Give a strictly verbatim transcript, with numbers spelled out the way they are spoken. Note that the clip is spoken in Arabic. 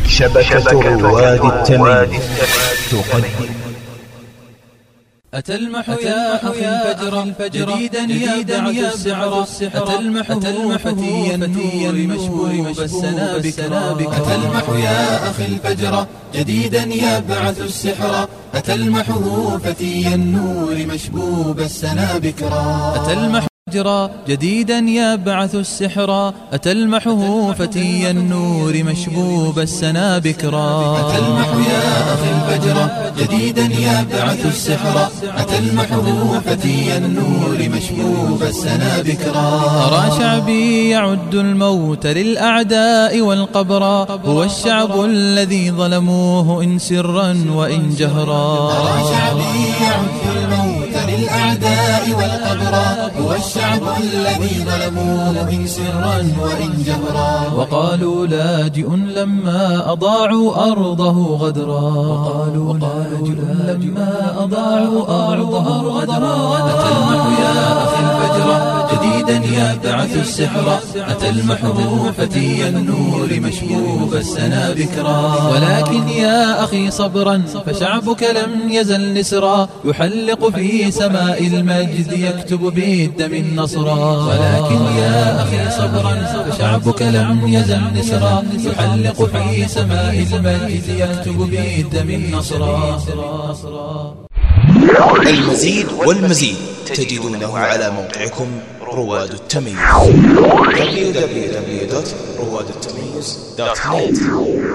شبكة رواد التمييز تقدم. أتلمح يا أخي الفجر جديدا يدعى السحر، أتلمح فتي النور مشبوب السنابك. أتلمح يا أخي الفجر جديدا يبعث السحر، أتلمحه فتي النور مشبوب السنابك. أتلمح فجرا جديدا يبعث السحر، أتلمحه فتي النور مشبوب السنا بكرا. أتلمح يا أخي الفجر جديدا يبعث السحر، أتلمحه فتي النور مشبوب السنا بكرا. أرى شعبي يعد الموت للأعداء والقبر، هو الشعب الذي ظلموه إن سرا وإن جهرا. أرى شعبي يعد الموت للأعداء والقبر، هو الشعب الذي ظلموه إن سرا وإن جهرا. وقالوا لاجئ لما أضاعوا أرضه غدرا، وقالوا لاجئ لما أضاعوا أرضه غدرا. أتلمح يا أخي الفجر جديدا يبعث السحر، أتلمحه فتي النور مشبوب السنا بكرا. ولكن يا أخي صبرا فشعبك لم يزل نسرا، يحلق في سماء المجد يكتب بالدم النصرا. ولكن يا أخي صبرا فشعبك لم يزل نسرا، يحلق في سماء المجد يكتب بالدم النصرا. المزيد والمزيد تجدونه على موقعكم رواد التمييز دبليو دبليو دبليو دوت رواد التمييز دوت نت.